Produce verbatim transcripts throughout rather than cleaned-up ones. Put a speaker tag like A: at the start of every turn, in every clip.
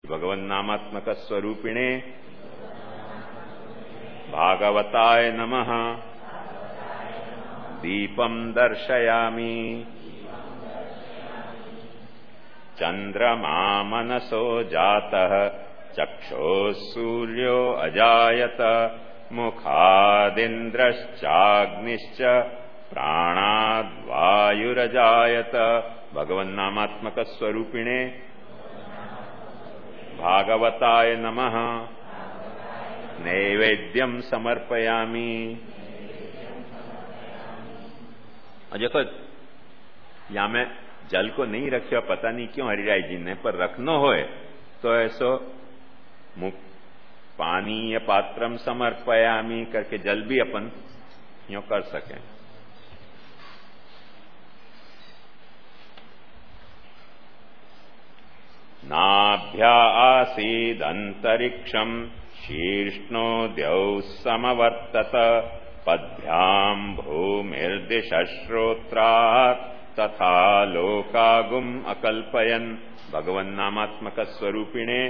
A: भगवन्नामात्मक स्वरूपिणे भागवताय नमः। दीपं दर्शयामि चंद्रमा मनसो जातः चक्षुः सूर्यो अजायत मुखादिन्द्रश्चाग्निश्च प्राणाद्वायुरजायत। भगवन्नामात्मक स्वरूपिणे भागवताय नमः। नैवेद्यम समर्पयामि। और देखो यहां मैं जल को नहीं रखियो, पता नहीं क्यों हरिराय जी ने, पर रखनो होए तो ऐसो मुख पानी या पात्रम समर्पयामि करके जल भी अपन यूं कर सकें। नाभ्या आसीदन्तरिक्षं शीर्ष्णो द्यौः समवर्तत पद्भ्याम् भूमिर्दिशश्रोत्रात् तथा लोकागुम् अकल्पयन्। भगवन्नामात्मक स्वरूपिणे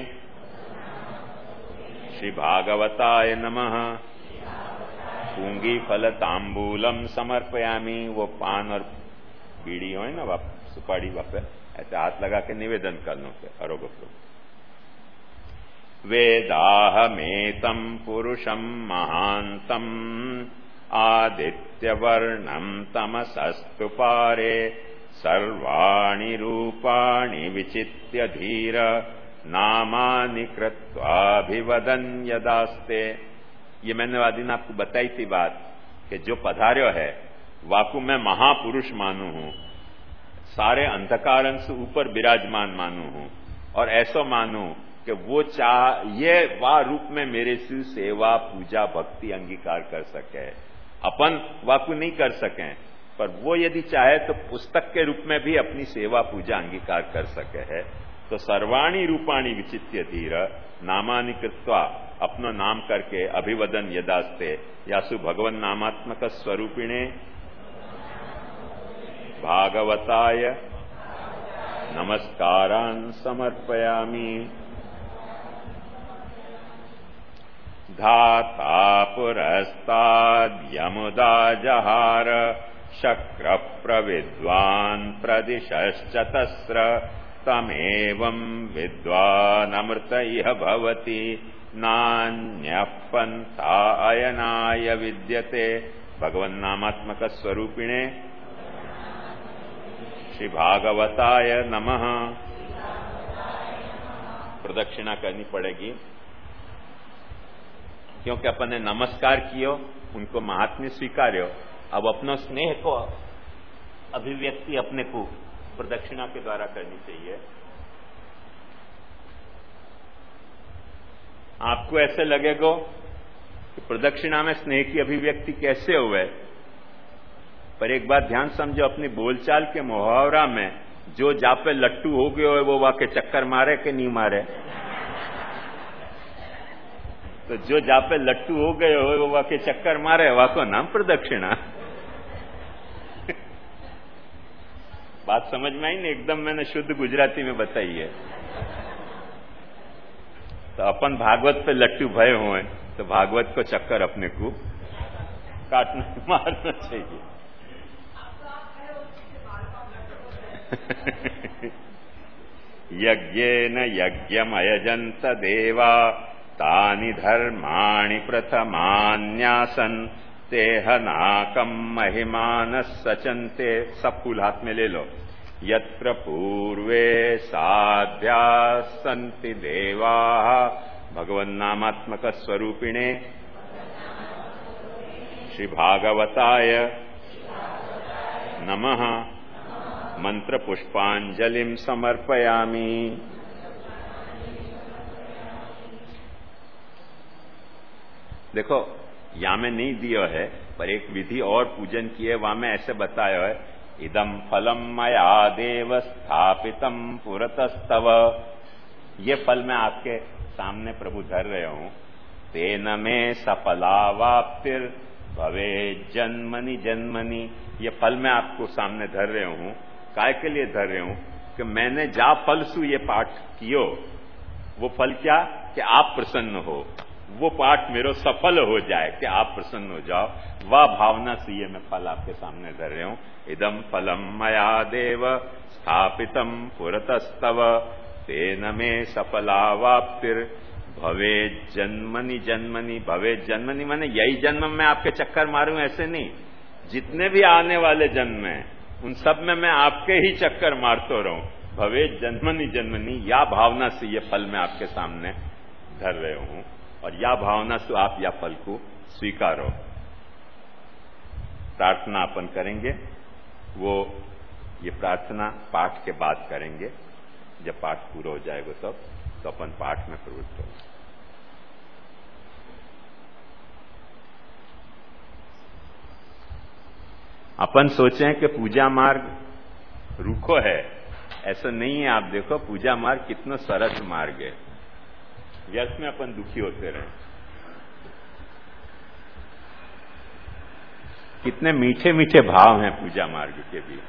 A: श्री भागवताय नमः। पूंगी फल तांबूलम समर्पयामि। वो पान और बीड़ी हो ना वाप, सुपाड़ी वापे ऐसे हाथ लगा के निवेदन करने के अरोगो। वेदाहमेतं पुरुषं महांतं आदित्यवर्णं तमसस्तु पारे सर्वाणि रूपाणि विचित्य धीर नामानि कृत्वाभिवदन् यदास्ते। ये मैंने वादिन आपको बताई थी बात कि जो पधार्यो है वाकु मैं महापुरुष मानू हूं, सारे अंधकारन से ऊपर विराजमान मानू हूं और ऐसा मानू कि वो चाह ये वा रूप में मेरे से सेवा पूजा भक्ति अंगीकार कर सके। अपन वाकु नहीं कर सकें, पर वो यदि चाहे तो पुस्तक के रूप में भी अपनी सेवा पूजा अंगीकार कर सके है। तो सर्वाणी रूपाणी विचित्य धीर नामानि कृत्वा, अपनो नाम करके अभिवदन यदास्ते यासु भगवन् नामात्मक स्वरूपिणे भागवताय नमस्कारान् समर्पयामि। धाता पुरस्ताद्यमुदा जहार शक्र प्रविद्वान् प्रदिशश्चतस्र तमेवं विद्वानमृत इह भवति नान्यः पन्था अयनाय विद्यते। भगवन्नामात्मक स्वरूपिणे श्री भागवताय नमः। प्रदक्षिणा करनी पड़ेगी क्योंकि अपन ने नमस्कार कियो, उनको महात्म्य स्वीकार्यो। अब अपनो स्नेह को अभिव्यक्ति अपने को प्रदक्षिणा के द्वारा करनी चाहिए। आपको ऐसे लगेगा कि प्रदक्षिणा में स्नेह की अभिव्यक्ति कैसे हुए, पर एक बात ध्यान समझो, अपनी बोलचाल के मुहावरा में जो जापे लट्टू हो गयो है वो वाके चक्कर मारे कि नहीं मारे। तो जो जापे लट्टू हो गए हो वो वाके चक्कर मारे, वाको नाम प्रदक्षिणा। बात समझ में आई ना? एकदम मैंने शुद्ध गुजराती में बताई है। तो अपन भागवत पे लट्टू भय हुए तो भागवत को चक्कर अपने को काटना मारना चाहिए। यज्ञेन यज्ञमयजन्त देवा तानि धर्माणि प्रथमान्यासन् तेहनाकं महिमानः सचन्ते। सब फूल हाथ में ले लो। यत्र पूर्वे साध्याः सन्ति देवाः भगवन्नामात्मक स्वरूपिणे श्री भागवताय नमः। मंत्र पुष्पांजलिं समर्पयामि। देखो यहां में नहीं दियो है, पर एक विधि और पूजन की है, वहां में ऐसे बताया है, इदम फलम मया देव स्थापितम पुरतस्तव। ये फल मैं आपके सामने प्रभु धर रहे हूं। तेन में सफलावाप्तिर भवे जन्मनि जन्मनि। ये फल मैं आपको सामने धर रहे हूं। काय के लिए धर रहे हूं कि मैंने जा फल सु ये पाठ कियो वो फल क्या कि आप प्रसन्न हो, वो पाठ मेरो सफल हो जाए कि आप प्रसन्न हो जाओ। वह भावना से ये मैं फल आपके सामने धर रहा हूं। इदम फलम मया देव स्थापितम पुरतस्तव तेन में सफलावाप्तिर भवे जन्मनि जन्मनि। भवे जन्मनि माने यही जन्म में आपके चक्कर मारूं ऐसे नहीं, जितने भी आने वाले जन्म हैं उन सब में मैं आपके ही चक्कर मारता रहूं। भवे जन्मनि जन्मनि, या भावना से ये फल मैं आपके सामने धर रहे हूं और या भावना से आप या फल को स्वीकारो। प्रार्थना अपन करेंगे, वो ये प्रार्थना पाठ के बाद करेंगे। जब पाठ पूरा हो जाएगा तब तो अपन पाठ में प्रवृत्त होंगे। अपन सोचें कि पूजा मार्ग रूखो है, ऐसा नहीं है। आप देखो पूजा मार्ग कितना सरस मार्ग है, व्यर्थ में अपन दुखी होते रहे। कितने मीठे मीठे भाव हैं पूजा मार्ग के भी।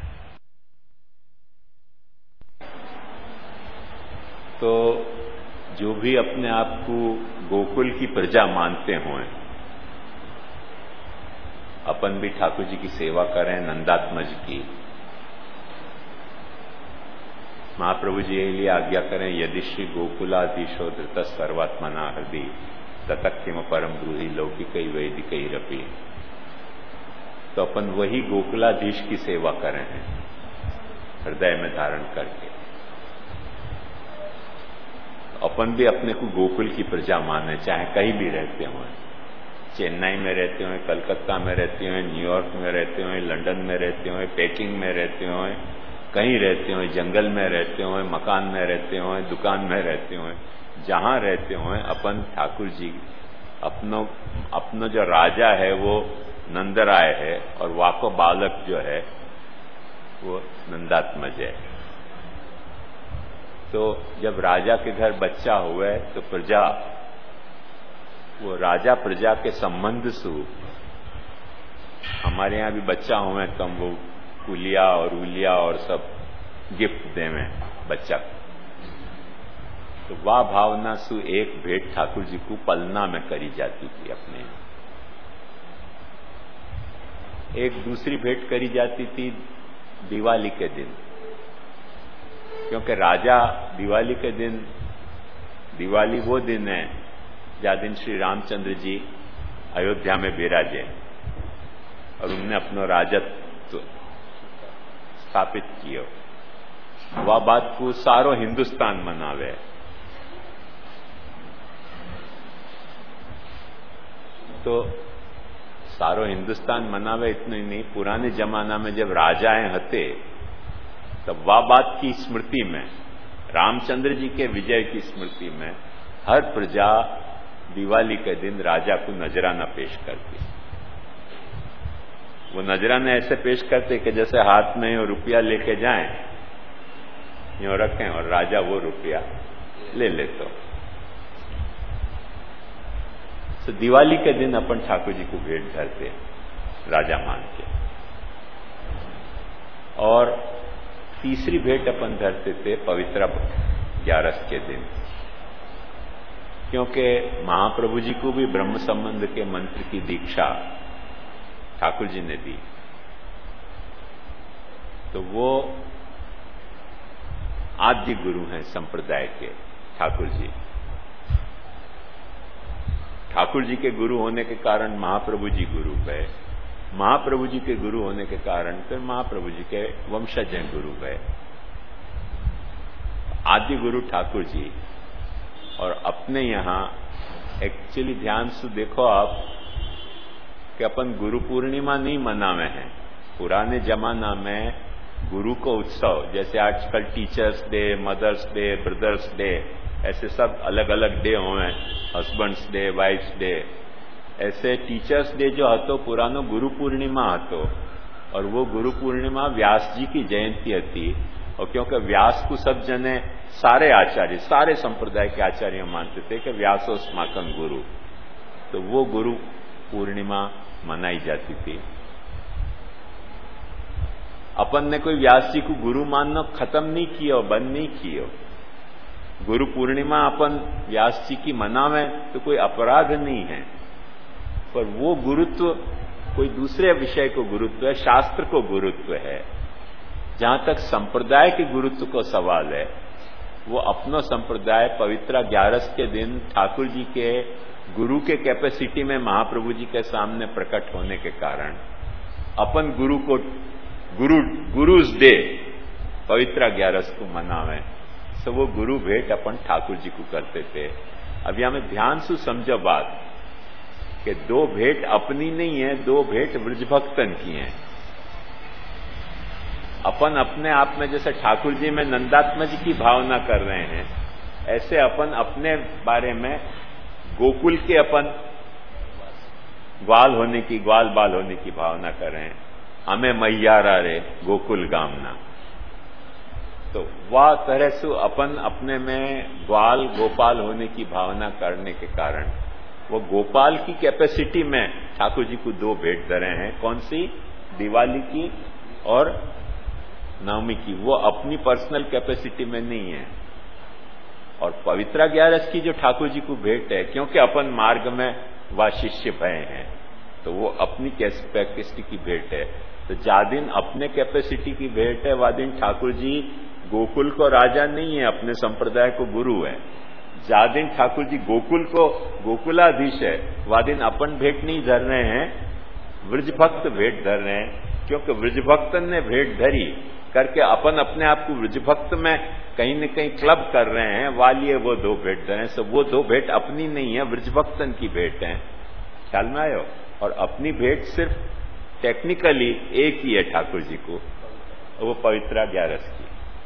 A: तो जो भी अपने आप को गोकुल की प्रजा मानते हों, अपन भी ठाकुर जी की सेवा करें, नंदात्मज की। महाप्रभु जी के लिए आज्ञा करें, यदि श्री गोकुलाधीशो धृत सर्वात्मना हृदय ततक्किम परम ब्रूहि लौकिक वैदिक रपी। तो अपन वही गोकुलाधीश की सेवा करें हैं हृदय में धारण करके। अपन भी अपने को गोकुल की प्रजा माने, चाहे कहीं भी रहते हों, चेन्नई में रहते हुए, कलकत्ता में रहते हुए, न्यूयॉर्क में रहते हुए, लंदन में रहते हुए, पेकिंग में रहते हुए, कहीं रहते हुए, जंगल में रहते हुए, मकान में रहते हुए, दुकान में रहते हुए, जहां रहते हुए अपन ठाकुर जी अपनो अपनो जो राजा है वो नंदराय है और वाको बालक जो है वो नंदात्मज है। तो जब राजा के घर बच्चा हुए तो प्रजा, वो राजा प्रजा के संबंध से हमारे यहां भी बच्चा हुए तो हम वो कुलिया और उलिया और सब गिफ्ट देवें बच्चा को। तो वह भावना से एक भेंट ठाकुर जी को पलना में करी जाती थी अपने यहाँ। एक दूसरी भेंट करी जाती थी दिवाली के दिन, क्योंकि राजा दिवाली के दिन, दिवाली वो दिन है जा दिन श्री रामचंद्र जी अयोध्या में विराजे और उन्होंने अपना राजत्व स्थापित किया। वह बात को सारो हिंदुस्तान मनावे। तो सारो हिंदुस्तान मनावे इतने ही नहीं, पुराने जमाना में जब राजाएं हते तब वह बात की स्मृति में, रामचंद्र जी के विजय की स्मृति में हर प्रजा दिवाली के दिन राजा को नजराना पेश करती। वो नजराना ऐसे पेश करते कि जैसे हाथ में वो रुपया लेके जाएं, यूं रखें और राजा वो रुपया ले ले। तो so, दिवाली के दिन अपन ठाकुर जी को भेंट धरते राजा मान के। और तीसरी भेंट अपन धरते थे पवित्र ग्यारस के दिन, क्योंकि महाप्रभु जी को भी ब्रह्म संबंध के मंत्र की दीक्षा ठाकुर जी ने दी। तो वो आद्य गुरु हैं संप्रदाय के ठाकुर जी। ठाकुर जी के गुरु होने के कारण महाप्रभु जी गुरु गए, महाप्रभु जी के गुरु होने के कारण फिर महाप्रभु जी के वंशज हैं गुरु गए। आदि गुरु ठाकुर जी। और अपने यहां एक्चुअली ध्यान से देखो आप कि अपन गुरु पूर्णिमा नहीं मनावे हैं। पुराने जमाना में गुरु को उत्सव, जैसे आजकल teachers day, mothers day, brothers day, ऐसे सब अलग अलग डे हुए, हस्बैंड्स डे, वाइफ्स डे, ऐसे टीचर्स डे जो हतो पुरानो गुरु पूर्णिमा हतो। और वो गुरु पूर्णिमा व्यास जी की जयंती थी। और क्योंकि व्यास को सब जने, सारे आचार्य, सारे संप्रदाय के आचार्य मानते थे कि व्यासो अस्माकं गुरु, तो वो गुरु पूर्णिमा मनाई जाती थी। अपन ने कोई व्यास जी को गुरु मानना खत्म नहीं किया, बंद नहीं किया। गुरु पूर्णिमा अपन व्यास जी की मनावें तो कोई अपराध नहीं है, पर वो गुरुत्व कोई दूसरे विषय को गुरुत्व है, शास्त्र को गुरुत्व है। जहां तक संप्रदाय के गुरुत्व को सवाल है, वो अपनो संप्रदाय पवित्रा ग्यारस के दिन ठाकुर जी के गुरु के कैपेसिटी में महाप्रभु जी के सामने प्रकट होने के कारण अपन गुरु को गुरु गुरुज डे पवित्रा ग्यारस को मनावे, सो वो गुरु भेंट अपन ठाकुर जी को करते थे। अब यहां में ध्यान से समझो बात कि दो भेंट अपनी नहीं है, दो भेंट ब्रजभक्तन की हैं। अपन अपने आप में जैसे ठाकुर जी में नंदात्मा जी की भावना कर रहे हैं, ऐसे अपन अपने बारे में गोकुल के अपन ग्वाल होने की ग्वाल बाल होने की भावना कर रहे हैं। हमें मैयारा रे गोकुल गामना, तो वह तरह से अपन अपने में ग्वाल गोपाल होने की भावना करने के कारण वो गोपाल की कैपेसिटी में ठाकुर जी को दो भेंट दे रहे हैं। कौन सी? दिवाली की और नवमी की। वो अपनी पर्सनल कैपेसिटी में नहीं है। और पवित्रा ग्यारस की जो ठाकुर जी को भेंट है, क्योंकि अपन मार्ग में व शिष्य भय हैं, तो वो अपनी कैपेसिटी की भेंट है। तो जा दिन अपने कैपेसिटी की भेंट है, वह दिन ठाकुर जी गोकुल को राजा नहीं है, अपने संप्रदाय को गुरु है। जा दिन ठाकुर जी गोकुल को गोकुलाधीश है, वह दिन अपन भेंट नहीं धर रहे हैं, वृजभक्त भेंट धर रहे हैं। क्योंकि वृजभक्तन ने भेंट धरी करके अपन अपने आप को वृजभक्त में कहीं न कहीं क्लब कर रहे हैं, वालिए वो दो भेंट धरे। सो वो दो भेंट अपनी नहीं है, वृजभक्तन की भेंट है। ख्याल में आयो? और अपनी भेंट सिर्फ टेक्निकली एक ही है ठाकुर जी को, वो पवित्रा ग्यारस की।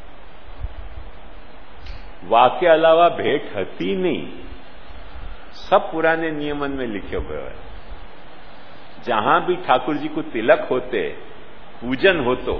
A: वाक्य अलावा भेंट हती नहीं, सब पुराने नियमन में लिखे हुए है। जहां भी ठाकुर जी को तिलक होते, पूजन हो, तो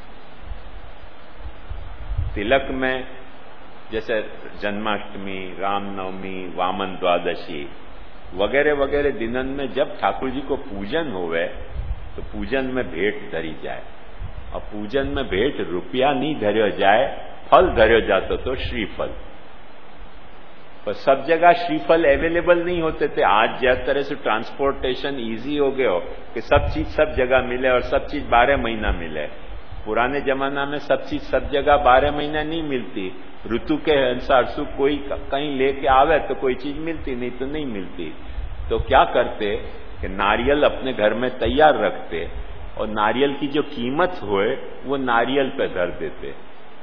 A: तिलक में जैसे जन्माष्टमी, रामनवमी, वामन द्वादशी वगैरह वगैरह दिनन में जब ठाकुर जी को पूजन होवे, तो पूजन में भेंट धरी जाए। और पूजन में भेंट रुपया नहीं धर्यो जाए, फल धर्यो जातो तो श्रीफल। पर सब जगह श्रीफल अवेलेबल नहीं होते थे। आज जिस तरह से ट्रांसपोर्टेशन इजी हो गया हो कि सब चीज सब जगह मिले और सब चीज बारह महीना मिले। पुराने जमाना में सब चीज सब जगह बारह महीना नहीं मिलती। ऋतु के अनुसार सु कोई कहीं लेके आवे तो कोई चीज मिलती, नहीं तो नहीं मिलती। तो क्या करते कि नारियल अपने घर में तैयार रखते और नारियल की जो कीमत होए वो नारियल पे धर देते।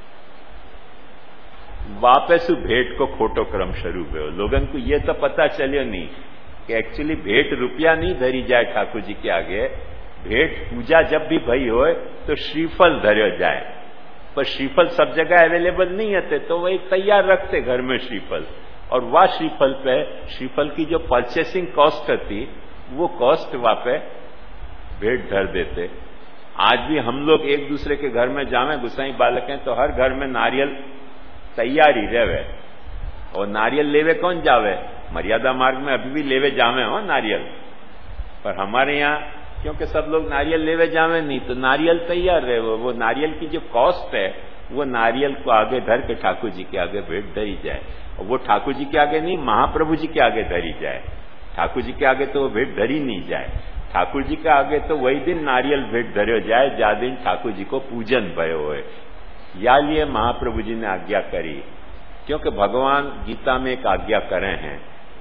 A: वापस भेंट को खोटो क्रम शुरू हुए। लोगन को ये तो पता चलियो नहीं कि एक्चुअली भेंट रुपया नहीं धरी जाए ठाकुर जी के आगे। भेंट पूजा जब भी भई होए तो श्रीफल धर्यो जाए। पर श्रीफल सब जगह अवेलेबल नहीं होते, तो वही तैयार रखते घर में श्रीफल। और वह श्रीफल पे श्रीफल की जो परचेसिंग कॉस्ट थी, वो कॉस्ट वहां पे भेंट धर देते। आज भी हम लोग एक दूसरे के घर में जावे, गुसाई बालक हैं, तो हर घर में नारियल तैयार ही रहे। और नारियल लेवे कौन जावे? मर्यादा मार्ग में अभी भी लेवे जावे हो नारियल। पर हमारे यहाँ क्योंकि सब लोग नारियल लेवे जावे नहीं, तो नारियल तैयार रहे। वो, वो नारियल की जो कॉस्ट है, वो नारियल को आगे धर के ठाकुर जी के आगे भेंट धरी जाए। और वो ठाकुर जी के आगे नहीं, महाप्रभु जी के आगे धरी जाए। ठाकुर जी के आगे तो वो भेंट धरी नहीं जाए। ठाकुर जी के आगे तो वही दिन नारियल भेंट धर्यो जाए जा दिन ठाकुर जी को पूजन भयो होए। या लिए महाप्रभु जी ने आज्ञा करी, क्योंकि भगवान गीता में एक आज्ञा करे हैं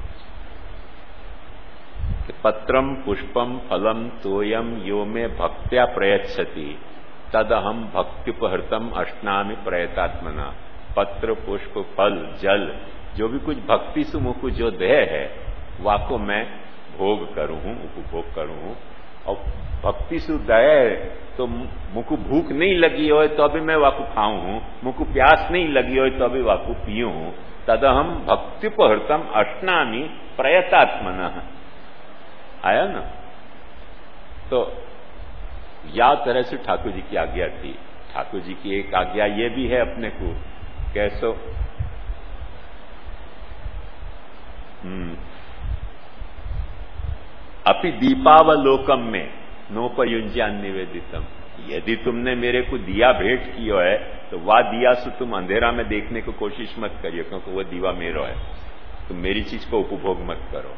A: कि पत्रम पुष्पम फलम तोयम यो में भक्त्या प्रयच्छति तद हम भक्तिपहृतम अष्टामी प्रयतात्मना। पत्र पुष्प फल जल जो भी कुछ भक्ति से मुझको जो देह है, वाको मैं भोग करूं हूं, उपभोग करूं हूं। और भक्ति से दया तो मुझको भूख नहीं लगी हो तो अभी मैं वाकू खाऊं हूं, मुझको प्यास नहीं लगी हो तो अभी वाकू पीऊं हूं। तदहम भक्तिपहृतम अष्टामी प्रयतात्मना। आया ना? तो या तरह से ठाकुर जी की आज्ञा थी। ठाकुर जी की एक आज्ञा ये भी है अपने को, कैसो हम्म अपि दीपावलोकम में नोपयुंज्यान निवेदितम। यदि तुमने मेरे को दिया भेंट किया है तो वह दिया से तुम अंधेरा में देखने की कोशिश मत करियो, क्योंकि वह दीवा मेरा है। तुम मेरी चीज को उपभोग मत करो।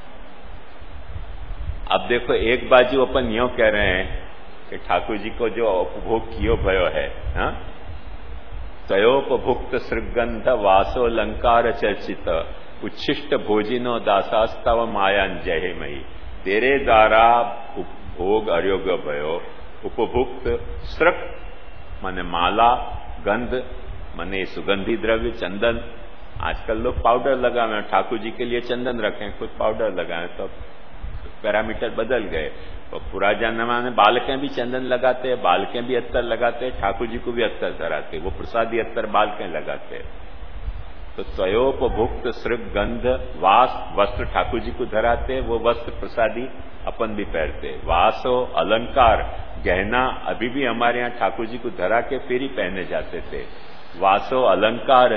A: अब देखो, एक बाजू अपन यो कह रहे हैं कि ठाकुर जी को जो उपभोग कियो भयो है, हा? तयोपभुक्त सृगंध वासो अलंकार चर्चित उच्छिष्ट भोजिनो दासास्तव मायांजय मई। तेरे द्वारा उपभोग अयोग्य भयो उपभुक्त सृक माने माला, गंध माने सुगंधी द्रव्य, चंदन। आजकल लोग पाउडर लगाए, ठाकुर जी के लिए चंदन रखें, खुद पाउडर लगाए, तो पैरामीटर बदल गए। तो पुराने जमाने में बालकें भी चंदन लगाते हैं, बालकें भी अत्तर लगाते हैं, ठाकुर जी को भी अत्तर धराते, वो प्रसादी अत्तर बालकें लगाते। तो स्वयोपभुक्त सृग गंध वास वस्त्र ठाकुर जी को धराते, वो वस्त्र प्रसादी अपन भी पहनते। वासो अलंकार गहना अभी भी हमारे यहाँ ठाकुर जी को धरा के फिर ही पहने जाते थे। वासो अलंकार